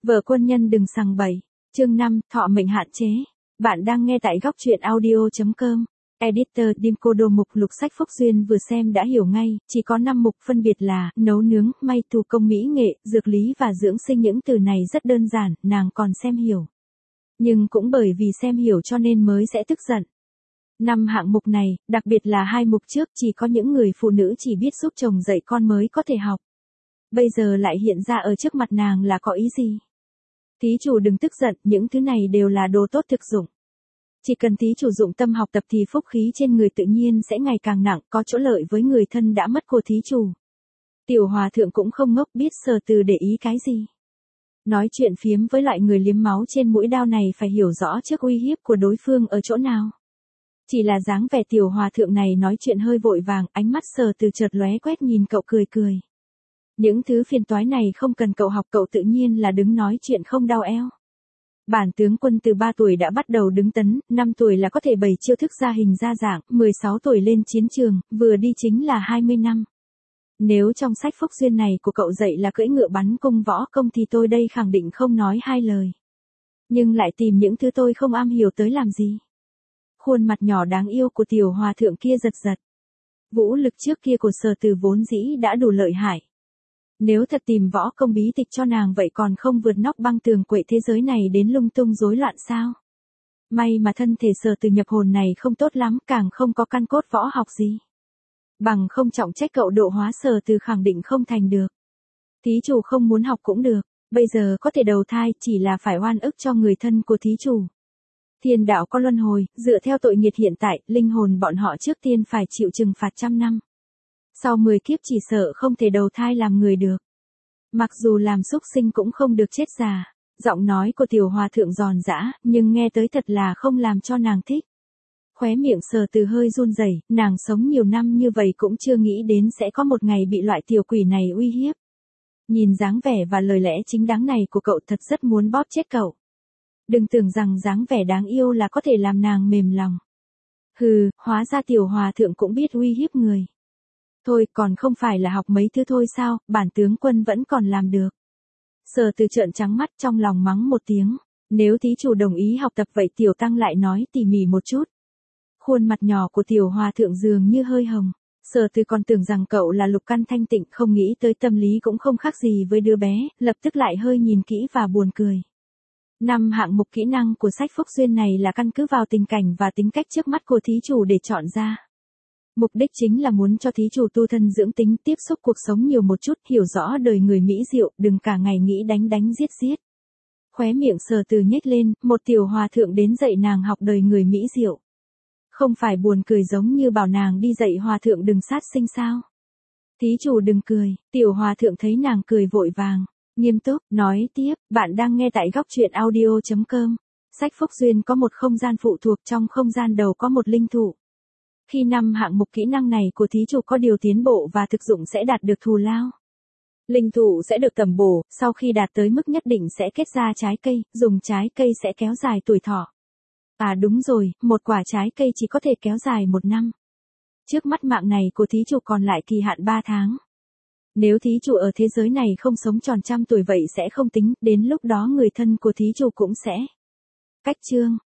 Vợ quân nhân đừng sằng bậy. Chương 5, thọ mệnh hạn chế. Bạn đang nghe tại góc truyện audio.com. Editor Dimkodo. Mục lục sách Phúc Duyên vừa xem đã hiểu ngay, chỉ có 5 mục phân biệt là nấu nướng, may thủ công mỹ nghệ, dược lý và dưỡng sinh. Những từ này rất đơn giản, nàng còn xem hiểu. Nhưng cũng bởi vì xem hiểu cho nên mới sẽ tức giận. 5 hạng mục này, đặc biệt là 2 mục trước, chỉ có những người phụ nữ chỉ biết giúp chồng dạy con mới có thể học. Bây giờ lại hiện ra ở trước mặt nàng là có ý gì? Thí chủ đừng tức giận, những thứ này đều là đồ tốt thực dụng. Chỉ cần thí chủ dụng tâm học tập thì phúc khí trên người tự nhiên sẽ ngày càng nặng, có chỗ lợi với người thân đã mất của thí chủ. Tiểu hòa thượng cũng không ngốc, biết Sở Từ để ý cái gì. Nói chuyện phiếm với loại người liếm máu trên mũi đao này phải hiểu rõ trước uy hiếp của đối phương ở chỗ nào. Chỉ là dáng vẻ tiểu hòa thượng này nói chuyện hơi vội vàng, ánh mắt Sở Từ chợt lóe quét nhìn cậu cười cười. Những thứ phiền toái này không cần cậu học, cậu tự nhiên là đứng nói chuyện không đau eo. Bản tướng quân từ 3 tuổi đã bắt đầu đứng tấn, 5 tuổi là có thể bày chiêu thức ra hình ra dạng, 16 tuổi lên chiến trường, vừa đi chính là 20 năm. Nếu trong sách Phúc Duyên này của cậu dạy là cưỡi ngựa bắn cung võ công thì tôi đây khẳng định không nói hai lời. Nhưng lại tìm những thứ tôi không am hiểu tới làm gì? Khuôn mặt nhỏ đáng yêu của tiểu hòa thượng kia giật giật. Vũ lực trước kia của Sở Từ vốn dĩ đã đủ lợi hại. Nếu thật tìm võ công bí tịch cho nàng vậy còn không vượt nóc băng tường quậy thế giới này đến lung tung rối loạn sao? May mà thân thể Sở Từ nhập hồn này không tốt lắm, càng không có căn cốt võ học gì. Bằng không trọng trách cậu độ hóa Sở Từ khẳng định không thành được. Thí chủ không muốn học cũng được, bây giờ có thể đầu thai, chỉ là phải oan ức cho người thân của thí chủ. Thiên đạo có luân hồi, dựa theo tội nghiệt hiện tại, linh hồn bọn họ trước tiên phải chịu trừng phạt 100 năm. Sau 10 kiếp chỉ sợ không thể đầu thai làm người được. Mặc dù làm súc sinh cũng không được chết già. Giọng nói của tiểu hòa thượng giòn giã, nhưng nghe tới thật là không làm cho nàng thích. Khóe miệng Sở Từ hơi run rẩy, nàng sống nhiều năm như vậy cũng chưa nghĩ đến sẽ có một ngày bị loại tiểu quỷ này uy hiếp. Nhìn dáng vẻ và lời lẽ chính đáng này của cậu thật rất muốn bóp chết cậu. Đừng tưởng rằng dáng vẻ đáng yêu là có thể làm nàng mềm lòng. Hừ, hóa ra tiểu hòa thượng cũng biết uy hiếp người. Thôi, còn không phải là học mấy thứ thôi sao, bản tướng quân vẫn còn làm được. Sở Từ trợn trắng mắt trong lòng mắng một tiếng. Nếu thí chủ đồng ý học tập vậy tiểu tăng lại nói tỉ mỉ một chút. Khuôn mặt nhỏ của tiểu hòa thượng dường như hơi hồng. Sở Từ còn tưởng rằng cậu là lục căn thanh tịnh, không nghĩ tới tâm lý cũng không khác gì với đứa bé, lập tức lại hơi nhìn kỹ và buồn cười. 5 hạng mục kỹ năng của sách Phúc Duyên này là căn cứ vào tình cảnh và tính cách trước mắt của thí chủ để chọn ra. Mục đích chính là muốn cho thí chủ tu thân dưỡng tính, tiếp xúc cuộc sống nhiều một chút, hiểu rõ đời người mỹ diệu, đừng cả ngày nghĩ đánh đánh giết giết. Khóe miệng Sở Từ nhếch lên, một tiểu hòa thượng đến dạy nàng học đời người mỹ diệu. Không phải buồn cười giống như bảo nàng đi dạy hòa thượng đừng sát sinh sao? Thí chủ đừng cười, tiểu hòa thượng thấy nàng cười vội vàng, nghiêm túc, nói tiếp, bạn đang nghe tại góc truyện audio.com. Sách Phúc Duyên có một không gian phụ thuộc, trong không gian đầu có một linh thụ. Khi 5 hạng mục kỹ năng này của thí chủ có điều tiến bộ và thực dụng sẽ đạt được thù lao. Linh thụ sẽ được tẩm bổ, sau khi đạt tới mức nhất định sẽ kết ra trái cây, dùng trái cây sẽ kéo dài tuổi thọ. À đúng rồi, một quả trái cây chỉ có thể kéo dài 1 năm. Trước mắt mạng này của thí chủ còn lại kỳ hạn 3 tháng. Nếu thí chủ ở thế giới này không sống tròn 100 tuổi vậy sẽ không tính, đến lúc đó người thân của thí chủ cũng sẽ. Cách chương.